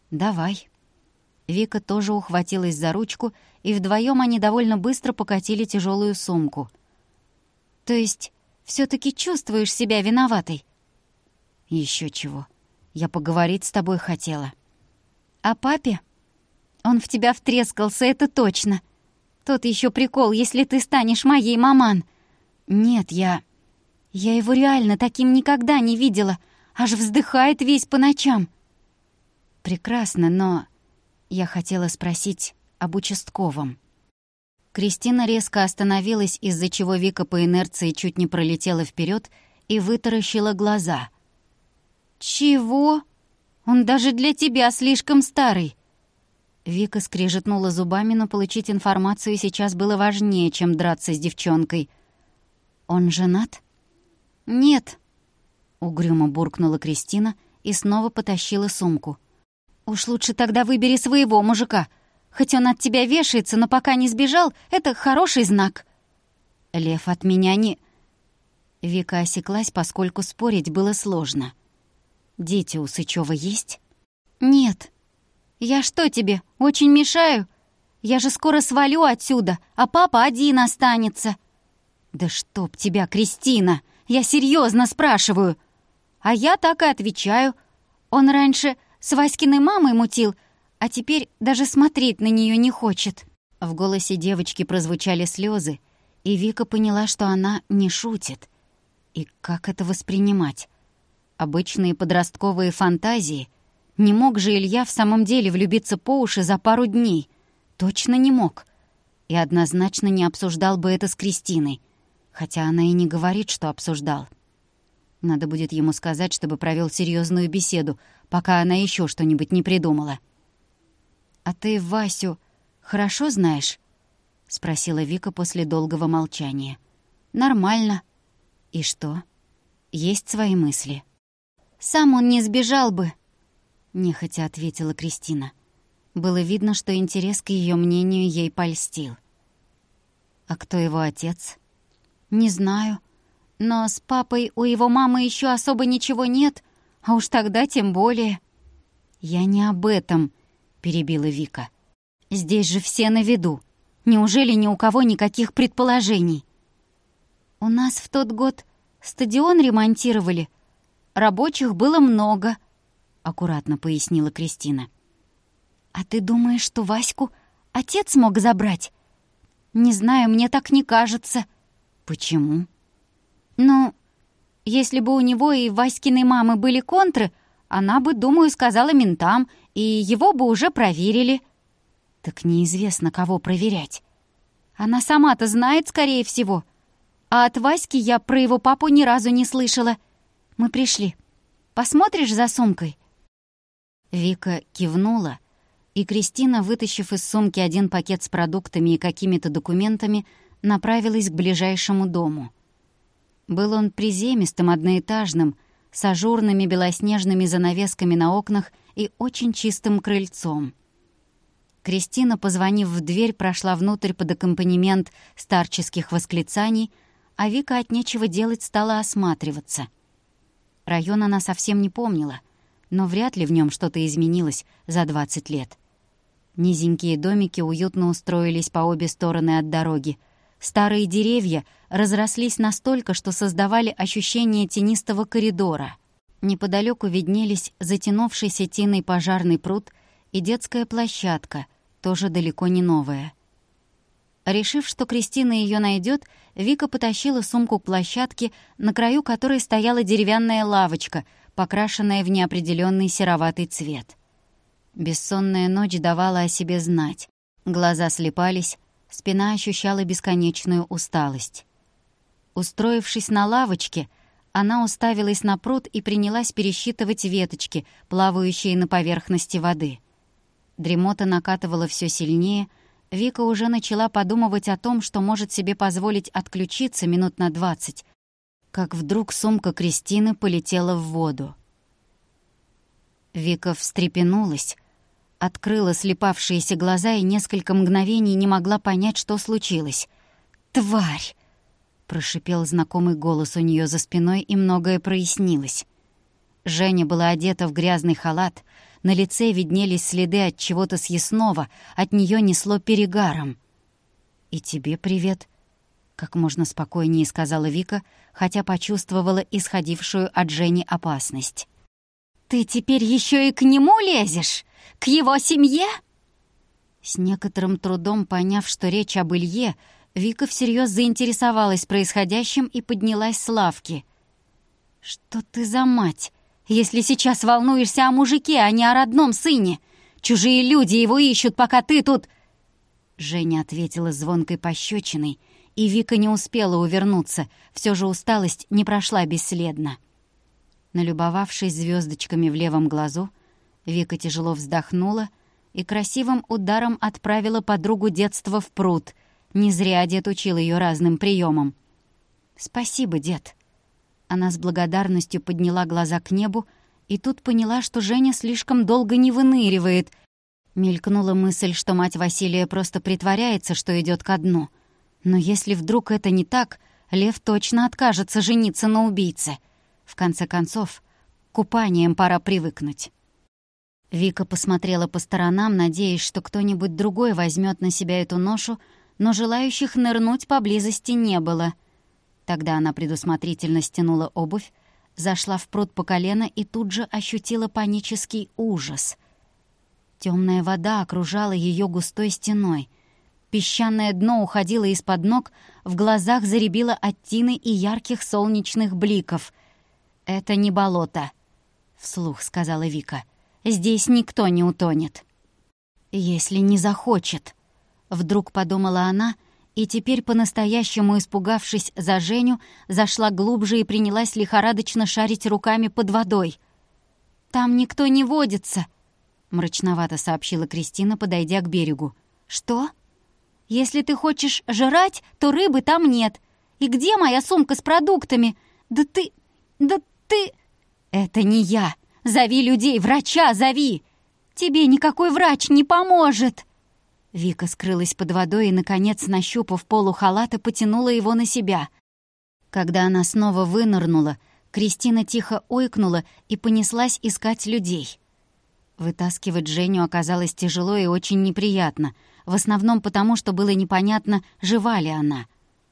«Давай». Вика тоже ухватилась за ручку, и вдвоем они довольно быстро покатили тяжелую сумку. «То есть все таки чувствуешь себя виноватой?» Еще чего. Я поговорить с тобой хотела». «О папе? Он в тебя втрескался, это точно. Тот еще прикол, если ты станешь моей, маман». «Нет, я его реально таким никогда не видела. Аж вздыхает весь по ночам». «Прекрасно, но я хотела спросить об участковом». Кристина резко остановилась, из-за чего Вика по инерции чуть не пролетела вперед и вытаращила глаза. «Чего? Он даже для тебя слишком старый». Вика скрежетнула зубами, но получить информацию сейчас было важнее, чем драться с девчонкой. «Он женат?» «Нет», — угрюмо буркнула Кристина и снова потащила сумку. «Уж лучше тогда выбери своего мужика. Хоть он от тебя вешается, но пока не сбежал, это хороший знак». «Лев от меня не...» Вика осеклась, поскольку спорить было сложно. «Дети у Сычёва есть?» «Нет. Я что тебе, очень мешаю? Я же скоро свалю отсюда, а папа один останется». «Да чтоб тебя, Кристина! Я серьезно спрашиваю!» А я так и отвечаю. Он раньше с Васькиной мамой мутил, а теперь даже смотреть на нее не хочет». В голосе девочки прозвучали слезы, и Вика поняла, что она не шутит. И как это воспринимать? Обычные подростковые фантазии? Не мог же Илья в самом деле влюбиться по уши за пару дней? Точно не мог. И однозначно не обсуждал бы это с Кристиной. Хотя она и не говорит, что обсуждал. Надо будет ему сказать, чтобы провел серьезную беседу, пока она еще что-нибудь не придумала. «А ты Васю хорошо знаешь?» — спросила Вика после долгого молчания. «Нормально». «И что? Есть свои мысли?» «Сам он не сбежал бы», — нехотя ответила Кристина. Было видно, что интерес к ее мнению ей польстил. «А кто его отец?» «Не знаю. Но с папой у его мамы еще особо ничего нет, а уж тогда тем более». «Я не об этом», — перебила Вика. «Здесь же все на виду. Неужели ни у кого никаких предположений?» «У нас в тот год стадион ремонтировали. Рабочих было много», — аккуратно пояснила Кристина. «А ты думаешь, что Ваську отец мог забрать?» «Не знаю, мне так не кажется». «Почему?» «Ну, если бы у него и Васькиной мамы были контры, она бы, думаю, сказала ментам, и его бы уже проверили». «Так неизвестно, кого проверять». «Она сама-то знает, скорее всего. А от Васьки я про его папу ни разу не слышала. Мы пришли. Посмотришь за сумкой?» Вика кивнула, и Кристина, вытащив из сумки один пакет с продуктами и какими-то документами, направилась к ближайшему дому. Был он приземистым, одноэтажным, с ажурными белоснежными занавесками на окнах и очень чистым крыльцом. Кристина, позвонив в дверь, прошла внутрь под аккомпанемент старческих восклицаний, а Вика от нечего делать стала осматриваться. Район она совсем не помнила, но вряд ли в нем что-то изменилось за 20 лет. Низенькие домики уютно устроились по обе стороны от дороги. Старые деревья разрослись настолько, что создавали ощущение тенистого коридора. Неподалеку виднелись затянувшийся тиной пожарный пруд и детская площадка, тоже далеко не новая. Решив, что Кристина ее найдет, Вика потащила сумку к площадке, на краю которой стояла деревянная лавочка, покрашенная в неопределенный сероватый цвет. Бессонная ночь давала о себе знать. Глаза слепались, спина ощущала бесконечную усталость. Устроившись на лавочке, она уставилась на пруд и принялась пересчитывать веточки, плавающие на поверхности воды. Дремота накатывала все сильнее. Вика уже начала подумывать о том, что может себе позволить отключиться минут на 20, как вдруг сумка Кристины полетела в воду. Вика встрепенулась, открыла слепавшиеся глаза и несколько мгновений не могла понять, что случилось. «Тварь!» — прошипел знакомый голос у нее за спиной, и многое прояснилось. Женя была одета в грязный халат, На лице виднелись следы от чего-то съестного, от нее несло перегаром. «И тебе привет», — как можно спокойнее сказала Вика, хотя почувствовала исходившую от Жени опасность. «Ты теперь еще и к нему лезешь? К его семье?» С некоторым трудом поняв, что речь об Илье, Вика всерьез заинтересовалась происходящим и поднялась с лавки. «Что ты за мать, если сейчас волнуешься о мужике, а не о родном сыне? Чужие люди его ищут, пока ты тут...» Женя ответила звонкой пощечиной, и Вика не успела увернуться, все же усталость не прошла бесследно. Налюбовавшись звездочками в левом глазу, Вика тяжело вздохнула и красивым ударом отправила подругу детства в пруд. Не зря дед учил ее разным приемам. «Спасибо, дед». Она с благодарностью подняла глаза к небу и тут поняла, что Женя слишком долго не выныривает. Мелькнула мысль, что мать Василия просто притворяется, что идет ко дну. Но если вдруг это не так, Лев точно откажется жениться на убийце. В конце концов, к купаниям пора привыкнуть. Вика посмотрела по сторонам, надеясь, что кто-нибудь другой возьмет на себя эту ношу, но желающих нырнуть поблизости не было. Тогда она предусмотрительно стянула обувь, зашла в пруд по колено и тут же ощутила панический ужас. Темная вода окружала ее густой стеной. Песчаное дно уходило из-под ног, в глазах зарябило от тины и ярких солнечных бликов. «Это не болото», — вслух сказала Вика. «Здесь никто не утонет». «Если не захочет», — вдруг подумала она, и теперь, по-настоящему испугавшись за Женю, зашла глубже и принялась лихорадочно шарить руками под водой. «Там никто не водится», — мрачновато сообщила Кристина, подойдя к берегу. «Что? Если ты хочешь жрать, то рыбы там нет. И где моя сумка с продуктами? Да ты... «Это не я! Зови людей, врача зови! Тебе никакой врач не поможет!» Вика скрылась под водой и, наконец, нащупав полу халата, потянула его на себя. Когда она снова вынырнула, Кристина тихо ойкнула и понеслась искать людей. Вытаскивать Женю оказалось тяжело и очень неприятно, в основном потому, что было непонятно, жива ли она.